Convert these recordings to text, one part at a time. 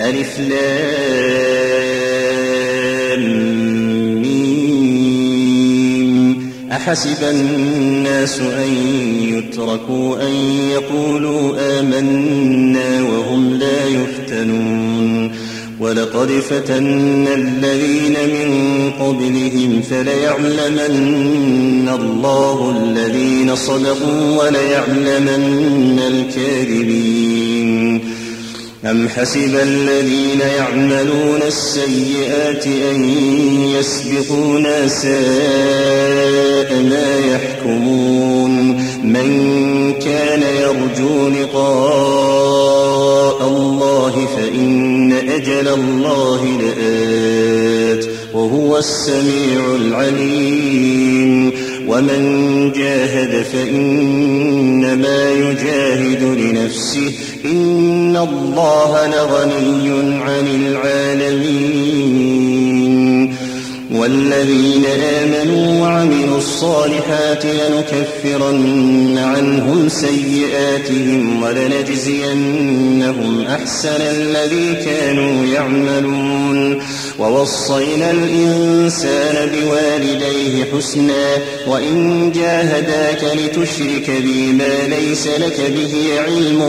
ألف لام ميم. أحسب الناس أن يتركوا أن يقولوا آمنا وهم لا يفتنون ولقد فتنا الذين من قبلهم فليعلمن الله الذين صدقوا وليعلمن الكاذبين. أم حسب الذين يعملون السيئات أن يسبقونا ساء ما يحكمون. من كان يرجو لقاء الله فإن أجل الله لآت وهو السميع العليم. ومن جاهد فإنما يجاهد لنفسه إن الله لغني عن العالمين. والذين آمنوا وعملوا الصالحات لنكفرن عنهم سيئاتهم ولنجزينهم أحسن الذي كانوا يعملون. ووصينا الإنسان بوالديه حسنا وإن جاهداك لتشرك بي ما ليس لك به علم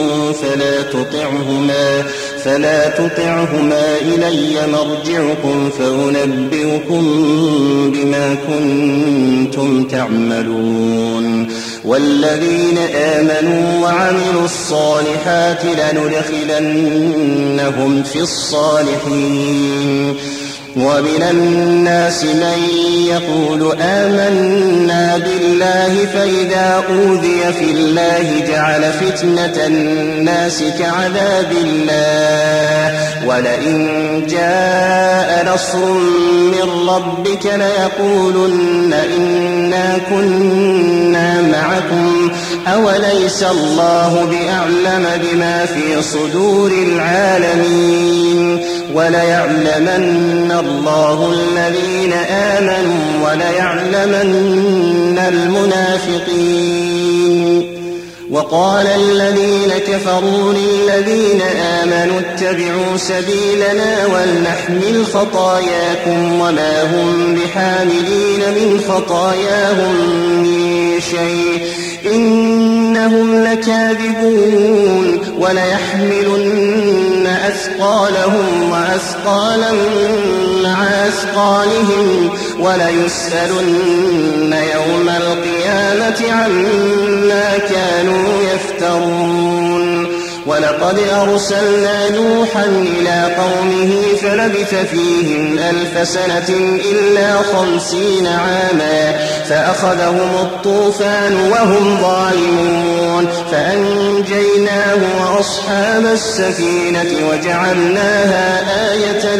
فلا تطعهما إلي مرجعكم فأنبئكم بما كنتم تعملون. والذين آمنوا وعملوا الصالحات لندخلنهم في الصالحين. ومن الناس من يقول آمنا بالله فإذا أوذي في الله جعل فتنة الناس كعذاب الله ولئن جاء نصر من ربك ليقولن إنا كنا معكم أوليس الله بأعلم بما في صدور العالمين. وليعلمن الله الذين آمنوا وليعلمن المنافقين. وقال الذين كفروا للذين آمنوا اتبعوا سبيلنا ولنحمل خطاياكم وما هم بحاملين من خطاياهم من شيء إنهم لكاذبون. وليحملن أثقالهم وأثقالا مع أثقالهم وليسألن يوم القيامة عما كانوا يفترون. ولقد أرسلنا نوحا إلى قومه فلبث فيهم 1000 سنة إلا 50 عاما فأخذهم الطوفان وهم ظالمون فأنجيناه وأصحاب السفينة وجعلناها آية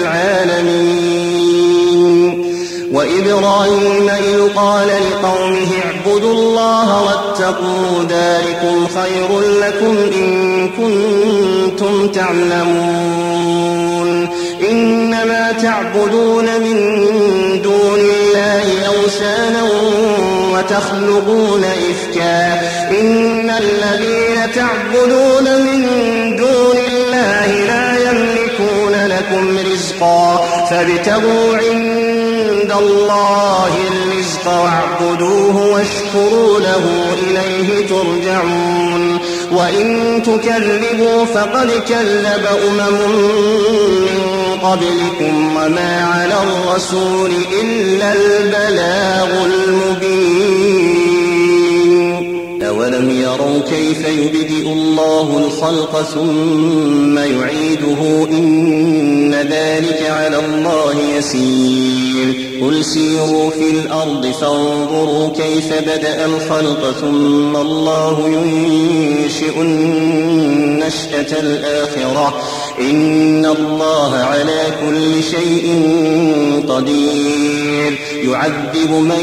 للعالمين. وإبراهيم إذ قال لقومه اعبدوا الله واتقوا ذلكم خير لكم إن كنتم تعلمون. إنما تعبدون من دون الله أوثانا وتخلقون إفكا إن الذين تعبدون من دون الله لا يملكون لكم رزقا فابتغوا عند الله الرزق واعبدوه واشكروا له إليه ترجعون. وإن تكذبوا فقد كذب من قبلكم وما على الرسول إلا البلاغ المبين. أولم يروا كيف يبدئ الله الخلق ثم يعيده إن ذلك على الله يسير. قل سيروا في الأرض فانظروا كيف بدأ الخلق ثم الله ينشئ النشأة الآخرة إن الله على كل شيء قدير. يعذب من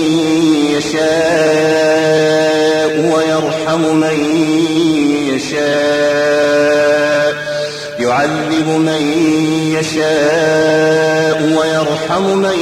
يشاء ويرحم من يشاء يعذب من يشاء ويرحم من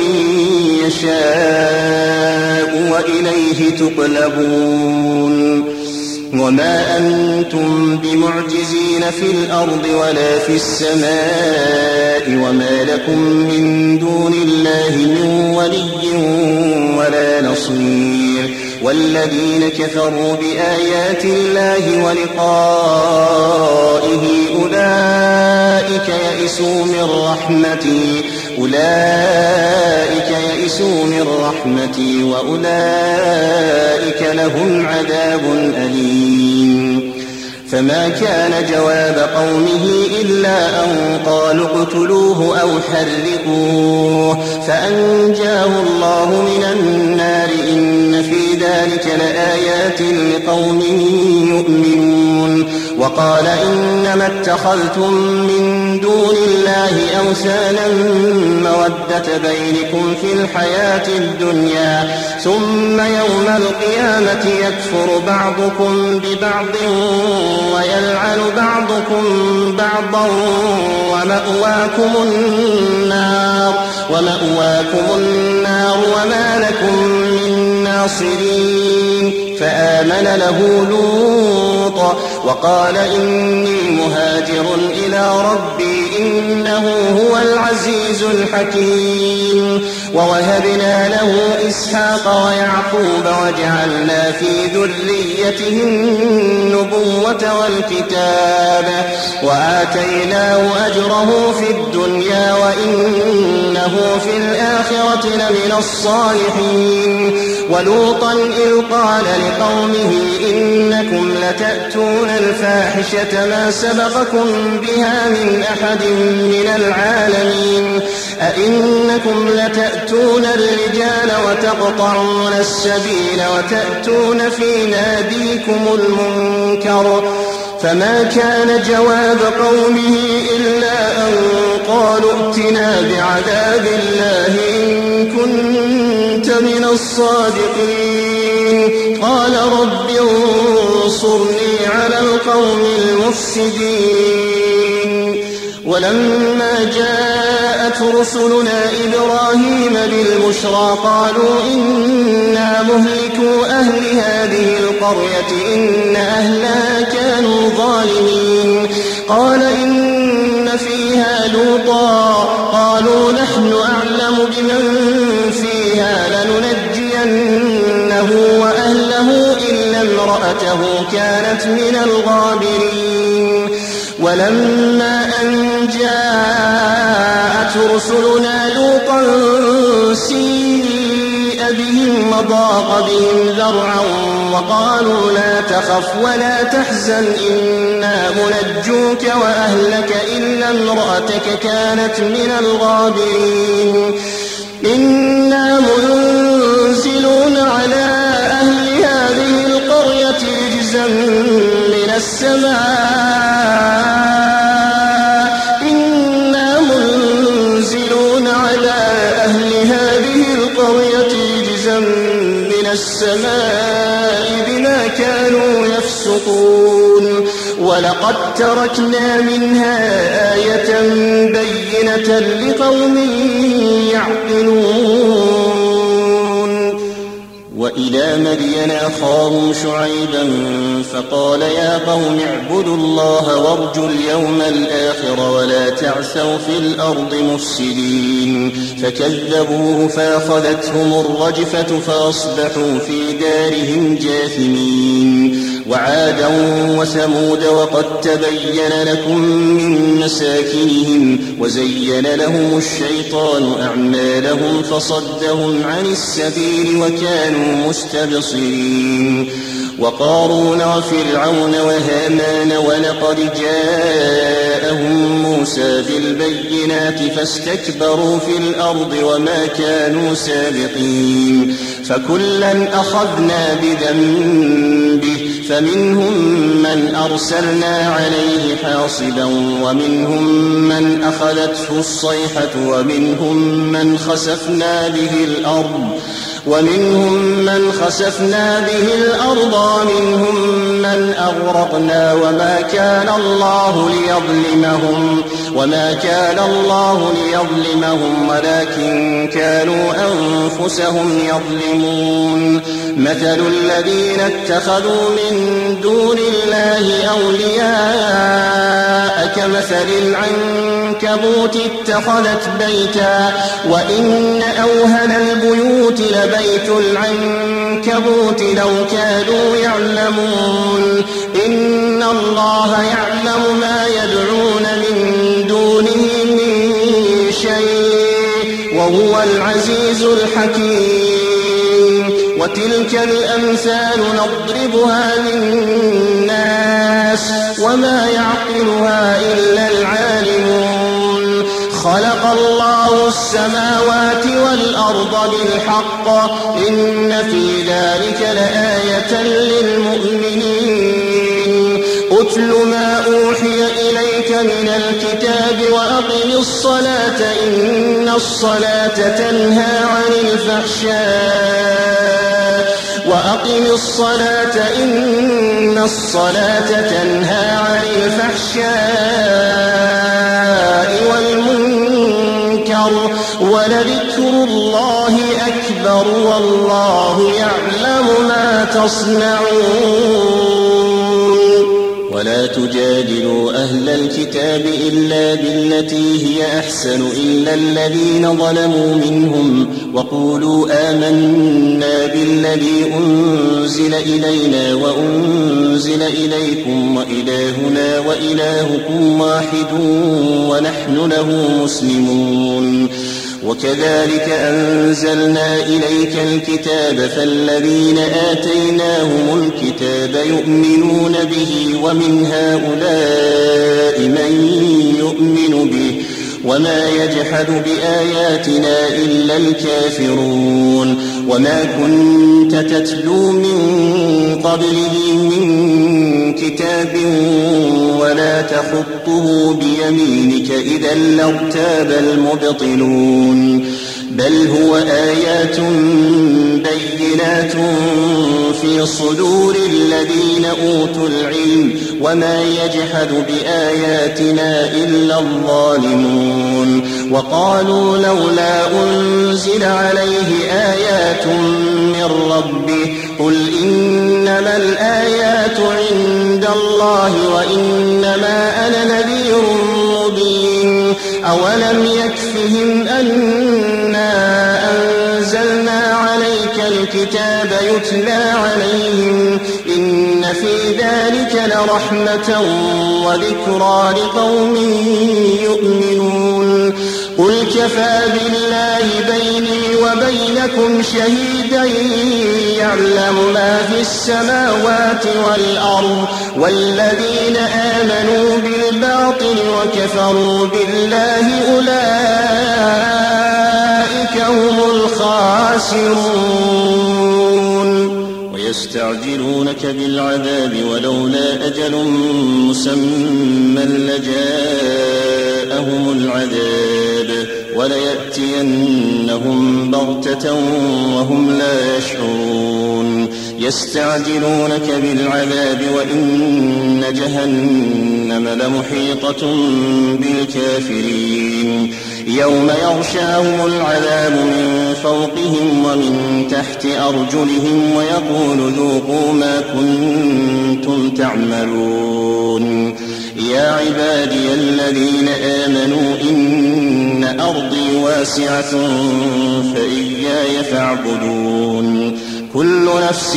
يشاء وإليه تقلبون. وما أنتم بمعجزين في الأرض ولا في السماء وما لكم من دون الله من ولي ولا نصير والذين كفروا بآيات الله ولقائه أولئك يئسوا من رحمتي وأولئك لهم عذاب أليم فما كان جواب قومه إلا أن قالوا اقتلوه أو حرقوه فأنجاه الله من النار إن في ذلك لآيات لقوم يؤمنون وقال إنما اتخذتم من دون الله أوثانا مودة بينكم في الحياة الدنيا ثم يوم القيامة يكفر بعضكم ببعض ويلعن بعضكم بعضا ومأواكم النار وما لكم من ناصرين فآمن له لوط وقال إني مهاجر إلى ربي إنه هو العزيز الحكيم ووهبنا له إسحاق ويعقوب وجعلنا في ذريته النبوة والكتاب وآتيناه أجره في الدنيا وإنه في الآخرة لمن الصالحين ولوطا إذ قال لقومه إنكم لتأتون الفاحشة ما سبقكم بها من أحد من العالمين أئنكم لتأتون الرجال وتقطعون السبيل وتأتون في ناديكم المنكر فما كان جواب قومه إلا أن قالوا ائتنا بعذاب الله إن كنت من الصادقين قال رب انصرني على القوم المفسدين ولما جاءت رسلنا إبراهيم بالبشرى قالوا إنا مهلكو أهل هذه القرية إن أهلها كانوا ظالمين قال إن فيها لوطا قالوا نحن أعلم بمن فيها لننجينه وأهله إلا امرأته كانت من الغابرين ولما أن جاءت رسلنا لوطا سيء بهم وضاق بهم ذرعا وقالوا لا تخف ولا تحزن إنا منجوك وأهلك إلا امرأتك كانت من الغابرين إنا منزلون على أهل هذه القرية رجزا من السماء بما كانوا يفسقون ولقد تركنا منها آية بينة لقوم يعقلون وإلى مدين أخاهم شعيبا فقال يا قوم اعبدوا الله وارجوا اليوم الآخر ولا تعثوا في الأرض مفسدين فكذبوه فأخذتهم الرجفة فأصبحوا في دارهم جاثمين وعادا وثمود وقد تبين لكم من مساكنهم وزين لهم الشيطان أعمالهم فصدهم عن السبيل وكانوا مستبصرين وقارون وفرعون وهامان ولقد جاءهم موسى بالبينات فاستكبروا في الأرض وما كانوا سابقين فكلا أخذنا بذنبه فمنهم من أرسلنا عليه حاصبا ومنهم من أخذته الصيحة ومنهم من خسفنا به الأرض ومنهم من أغرقنا وما كان الله ليظلمهم وما كان الله ليظلمهم ولكن كانوا أنفسهم يظلمون مثل الذين اتخذوا من دون الله أولياء كمثل العنكبوت اتخذت بيتا وإن أوهن البيوت لبيت العنكبوت لو كانوا يعلمون إن الله يعلم ما يدعون من دونه من شيء وهو العزيز الحكيم وتلك الأمثال نضربها للناس وما يعقلها إلا العالمون خلق الله السماوات والأرض بالحق إن في ذلك لآية للمؤمنين أتل ما أوحي إليك من الكتاب وأقم الصلاة إن الصلاة تنهى عن الفحشاء والمنكر ولذكر الله أكبر والله يعلم ما تصنعون ولا تجادلوا أهل الكتاب إلا بالتي هي أحسن إلا الذين ظلموا منهم وقولوا آمنا بالذي أنزل إلينا وأنزل إليكم وإلهنا وإلهكم واحد ونحن له مسلمون وكذلك أنزلنا إليك الكتاب فالذين آتيناهم الكتاب يؤمنون به ومن هؤلاء من يؤمن به وما يجحد بآياتنا إلا الكافرون وما كنت تتلو من قبله من كتاب ولا تخطه بيمينك إذا لارتاب المبطلون بل هو آيات بينات في صدور الذين أوتوا العلم وما يجحد بآياتنا إلا الظالمون وقالوا لولا أنزل عليه آيات من ربه قل إنما الآيات عند الله وإنما أنا نذير مبين أولم يكفهم أنا أنزلنا عليك الكتاب يتلى عليهم إن في ذلك لرحمة وذكرى لقوم يؤمنون قل كفى بالله بيني وبينكم شهيدا يعلم ما في السماوات والأرض والذين آمنوا بالباطل وكفروا بالله أولئك هم الخاسرون ويستعجلونك بالعذاب ولولا أجل مسمى لجاءهم العذاب وليأتينهم بغتة وهم لا يشعرون يستعجلونك بالعذاب وإن جهنم لمحيطة بالكافرين يوم يغشاهم العذاب من فوقهم ومن تحت أرجلهم ويقول ذوقوا ما كنتم تعملون يا عبادي الذين آمنوا إن أرضي واسعة فإياي فاعبدون كل نفس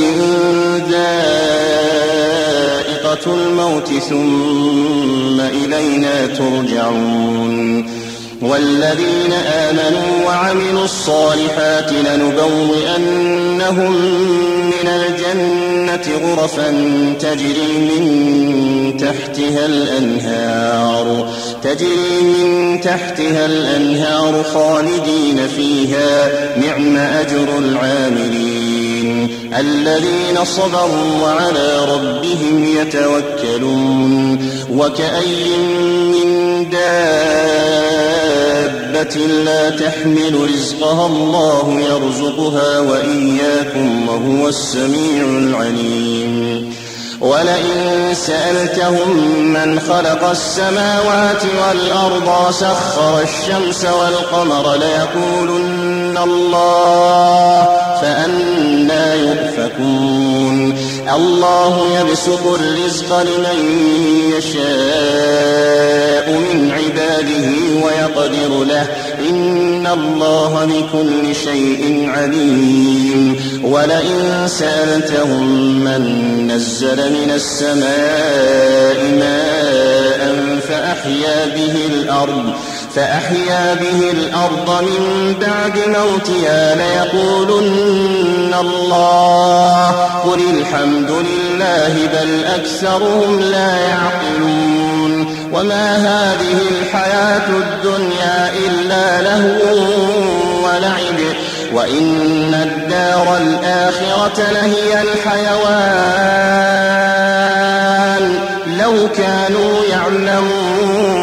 ذائقة الموت ثم إلينا ترجعون والذين آمنوا وعملوا الصالحات لنبوئنهم من الجنة غرفا تجري من تحتها الأنهار خالدين فيها نعم أجر العاملين الذين صبروا وعلى ربهم يتوكلون وكأي من دابة لا تحمل رزقها الله يرزقها وإياكم وهو السميع العليم ولئن سألتهم من خلق السماوات والأرض وسخر الشمس والقمر ليقولن الله فأنى يؤفكون الله يبسط الرزق لمن يشاء من عباده ويقدر له إن الله بكل شيء عليم ولئن سألتهم من نزل من السماء ماء فأحيا به الأرض من بعد موتها ليقولن الله قل الحمد لله بل أكثرهم لا يعقلون وما هذه الحياة الدنيا إلا لهو ولعب وإن الدار الآخرة لهي الحيوان لو كانوا يعلمون